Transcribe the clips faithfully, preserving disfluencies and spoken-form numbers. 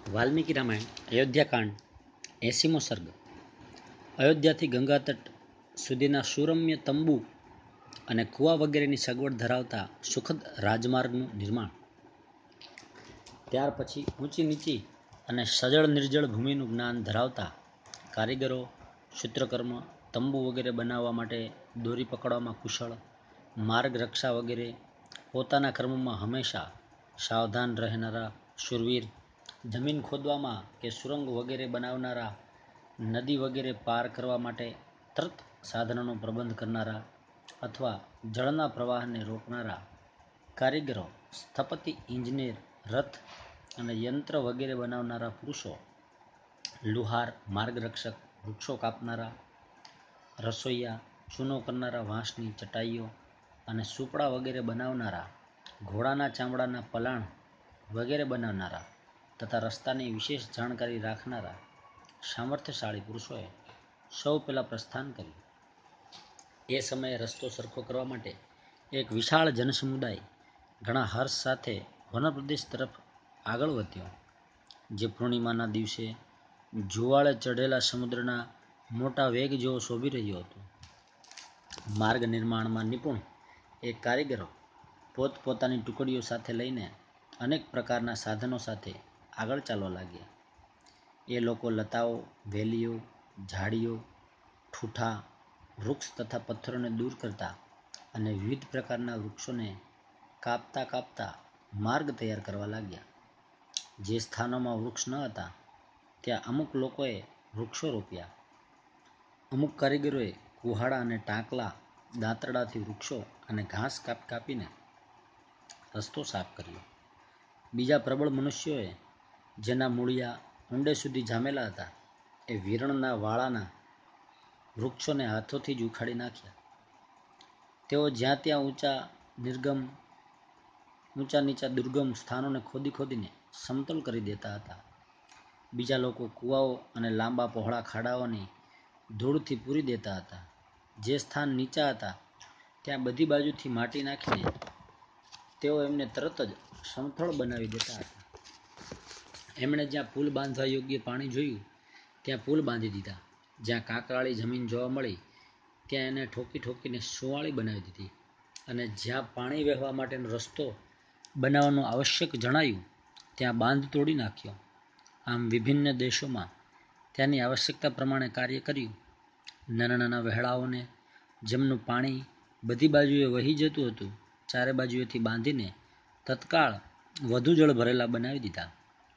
વાલ્મીકી રામાયણ અયોધ્યાકાંડ એંસીમો સર્ગ. અયોધ્યાથી ગંગા તટ સુધીના સુરમ્ય તંબુ અને કુવા વગેરેની સગવડ ધરાવતા સુખદ રાજમાર્ગનું નિર્માણ. ત્યાર પછી ઊંચી નીચી અને સજળ નિર્જળ ભૂમિનું જ્ઞાન ધરાવતા કારીગરો, સૂત્રકર્મ, તંબુ વગેરે બનાવવા માટે દોરી પકડવામાં કુશળ, માર્ગ રક્ષા વગેરે પોતાના કર્મમાં હંમેશા સાવધાન રહેનારા શૂરવીર, જમીન ખોદવામાં કે સુરંગ વગેરે બનાવનારા, નદી વગેરે પાર કરવા માટે તરત સાધનોનો પ્રબંધ કરનારા અથવા જળના પ્રવાહને રોકનારા કારીગરો, સ્થપતિ, ઇજનેર, રથ અને યંત્ર વગેરે બનાવનારા પુરુષો, લુહાર, માર્ગરક્ષક, વૃક્ષો કાપનારા, રસોઈયા, ચૂનો કરનારા વાંસની ચટાઈઓ અને સુપડા વગેરે બનાવનારા, ઘોડાના ચામડાના પલાણ વગેરે બનાવનારા તથા રસ્તાની વિશેષ જાણકારી રાખનારા સામર્થ્યશાળી પુરુષોએ સૌ પહેલાં પ્રસ્થાન કર્યું. એ સમયે રસ્તો સરખો કરવા માટે એક વિશાળ જનસમુદાય ઘણા હર્ષ સાથે વનપ્રદેશ તરફ આગળ વધ્યો, જે પૂર્ણિમાના દિવસે જુવાળે ચઢેલા સમુદ્રના મોટા વેગ જેવો શોભી રહ્યો હતો. માર્ગ નિર્માણમાં નિપુણ એ કારીગરો પોતપોતાની ટુકડીઓ સાથે લઈને અનેક પ્રકારના સાધનો સાથે આગળ ચાલવા લાગ્યા. એ લોકો લતાઓ, વેલીઓ, ઝાડીઓ, ઠૂઠા, વૃક્ષ તથા પથ્થરોને દૂર કરતા અને વિવિધ પ્રકારના વૃક્ષોને કાપતા કાપતા માર્ગ તૈયાર કરવા લાગ્યા. જે સ્થાનોમાં વૃક્ષ ન હતા ત્યાં અમુક લોકોએ વૃક્ષો રોપ્યા. અમુક કારીગરોએ કુહાડા અને ટાંકલા દાંતરડાથી વૃક્ષો અને ઘાસ કાપી કાપીને રસ્તો સાફ કર્યો. બીજા પ્રબળ મનુષ્યોએ, જેના મૂળિયા ઊંડે સુધી જામેલા હતા, એ વિરણના વાળાના વૃક્ષોને હાથોથી જ ઉખાડી નાખ્યા. તેઓ જ્યાં ત્યાં ઊંચા નિર્ગમ ઊંચા નીચા દુર્ગમ સ્થાનોને ખોદી ખોદીને સમતલ કરી દેતા હતા. બીજા લોકો કૂવાઓ અને લાંબા પહોળા ખાડાઓની ધૂળથી પૂરી દેતા હતા. જે સ્થાન નીચા હતા ત્યાં બધી બાજુથી માટી નાખીને તેઓ એમને તરત જ સમથળ બનાવી દેતા હતા. એમણે જ્યાં પુલ બાંધવા યોગ્ય પાણી જોયું ત્યાં પુલ બાંધી દીધા. જ્યાં કાંકરાળી જમીન જોવા મળી ત્યાં એને ઠોકી ઠોકીને સુંવાળી બનાવી દીધી. અને જ્યાં પાણી વહેવા માટેનો રસ્તો બનાવવાનું આવશ્યક જણાયું ત્યાં બાંધ તોડી નાખ્યો. આમ વિભિન્ન દેશોમાં ત્યાંની આવશ્યકતા પ્રમાણે કાર્ય કર્યું. નાના નાના વહેણાઓને, જેમનું પાણી બધી બાજુએ વહી જતું હતું, ચારે બાજુએથી બાંધીને તત્કાળ વધુ જળ ભરેલા બનાવી દીધા.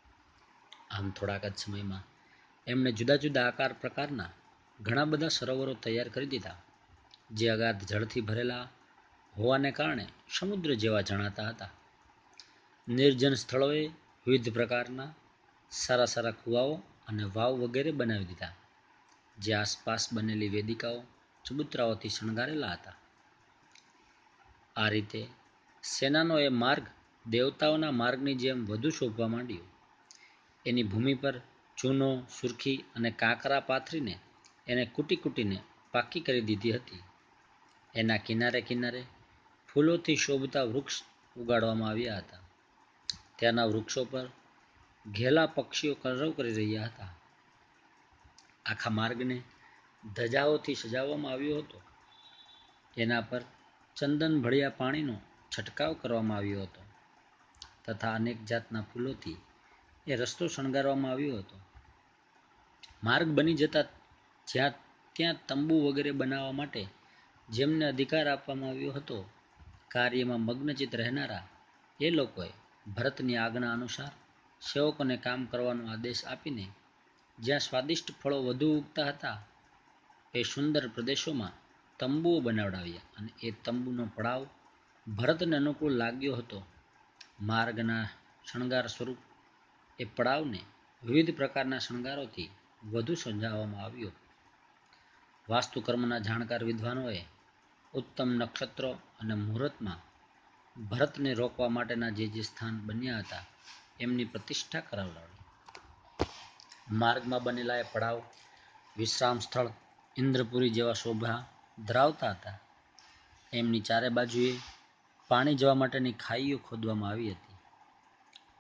આમ થોડાક જ સમયમાં એમણે જુદા જુદા આકાર પ્રકારના ઘણા બધા સરોવરો તૈયાર કરી દીધા, જે અગાધ જળથી ભરેલા હોવાને કારણે સમુદ્ર જેવા જણાતા હતા. નિર્જન સ્થળોએ વિવિધ પ્રકારના સારા સારા કૂવાઓ અને વાવ વગેરે બનાવી દીધા, જે આસપાસ બનેલી વેદિકાઓ ચબૂતરાઓથી શણગારેલા હતા. આ રીતે સેનાનો એ માર્ગ દેવતાઓના માર્ગની જેમ વધુ શોભવા માંડ્યો. એની ભૂમિ પર ચૂનો, સુરખી અને કાંકરા પાથરીને એને કૂટી કૂટીને પાકી કરી દીધી હતી. એના કિનારે કિનારે ફૂલોથી શોભતા વૃક્ષ ઉગાડવામાં આવ્યા હતા. ત્યાંના વૃક્ષો પર ઘેલા પક્ષીઓ કલરવ કરી રહ્યા હતા. આખા માર્ગને ધજાઓથી સજાવવામાં આવ્યો હતો. એના પર ચંદન ભળ્યા પાણીનો છંટકાવ કરવામાં આવ્યો હતો તથા અનેક જાતના ફૂલોથી એ રસ્તો શણગારવામાં આવ્યો હતો. માર્ગ બની જતા જ્યાં ત્યાં તંબુ વગેરે બનાવવા માટે જેમને અધિકાર આપવામાં આવ્યો હતો, કાર્યમાં મગ્નચિત રહેનારા એ લોકોએ ભરતની આજ્ઞા અનુસાર સેવકોને કામ કરવાનો આદેશ આપીને જ્યાં સ્વાદિષ્ટ ફળો વધુ ઉગતા હતા એ સુંદર પ્રદેશોમાં તંબુઓ બનાવડાવ્યા. અને એ તંબુનો પડાવ ભરતને અનુકૂળ લાગ્યો હતો. માર્ગના શણગાર સ્વરૂપ એ પડાવને વિવિધ પ્રકારના શણગારોથી વધુ સજાવવામાં આવ્યો. વાસ્તુકર્મના જાણકાર વિદ્વાનોએ ઉત્તમ નક્ષત્રો અને મુહૂર્તમાં ભરતને રોકવા માટેના જે જે સ્થાન બન્યા હતા એમની પ્રતિષ્ઠા કરાવડાવી. માર્ગમાં બનેલા એ પડાવ વિશ્રામ સ્થળ ઇન્દ્રપુરી જેવા શોભા ધરાવતા હતા. એમની ચારે બાજુએ પાણી જવા માટેની ખાઈઓ ખોદવામાં આવી હતી.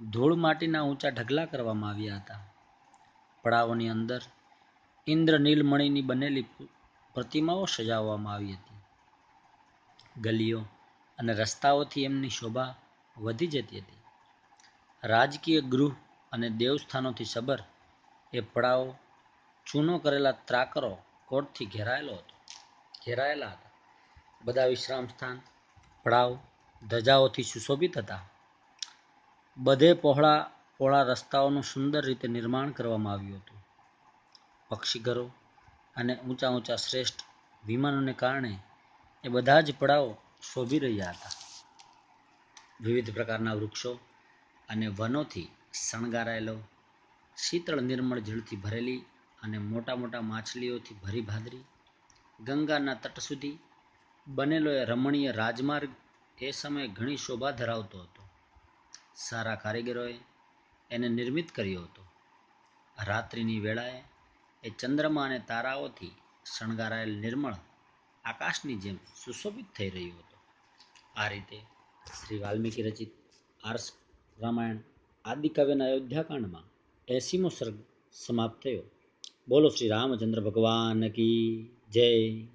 ધૂળ માટીના ઊંચા ઢગલા કરવામાં આવ્યા હતા. પડાવોની અંદર ઇન્દ્ર નીલમણીની બનેલી પ્રતિમાઓ સજાવવામાં આવી હતી. ગલીઓ અને રસ્તાઓથી એમની શોભા વધી જતી હતી. રાજકીય ગૃહ અને દેવસ્થાનોથી સબર એ પડાવ ચૂનો કરેલા ત્રાકરો કોટથી ઘેરાયેલો હતો ઘેરાયેલા હતા. બધા વિશ્રામ સ્થાન પડાવ ધજાઓથી સુશોભિત હતા. બધે પહોળા પહોળા રસ્તાઓનું સુંદર રીતે નિર્માણ કરવામાં આવ્યું હતું. પક્ષીઘરો અને ઊંચા ઊંચા શ્રેષ્ઠ વિમાનોને કારણે એ બધા જ પડાવ શોભી રહ્યા હતા. વિવિધ પ્રકારના વૃક્ષો અને વનોથી શણગારાયેલો, શીતળ નિર્મળ જળથી ભરેલી અને મોટા મોટા માછલીઓથી ભરી ભાદરી ગંગાના તટ સુધી બનેલો એ રમણીય રાજમાર્ગ એ સમયે ઘણી શોભા ધરાવતો હતો. સારા કારીગરોએ એને નિર્મિત કર્યો હતો. રાત્રિની વેળાએ એ ચંદ્રમા અને તારાઓથી શણગારાયેલ નિર્મળ આકાશની જેમ સુશોભિત થઈ રહ્યો હતો. આ રીતે શ્રી વાલ્મીકી રચિત આર્ષ રામાયણ આદિકાવ્યના અયોધ્યાકાંડમાં એસીમો સર્ગ સમાપ્ત થયો. બોલો શ્રી રામચંદ્ર ભગવાન કી જય.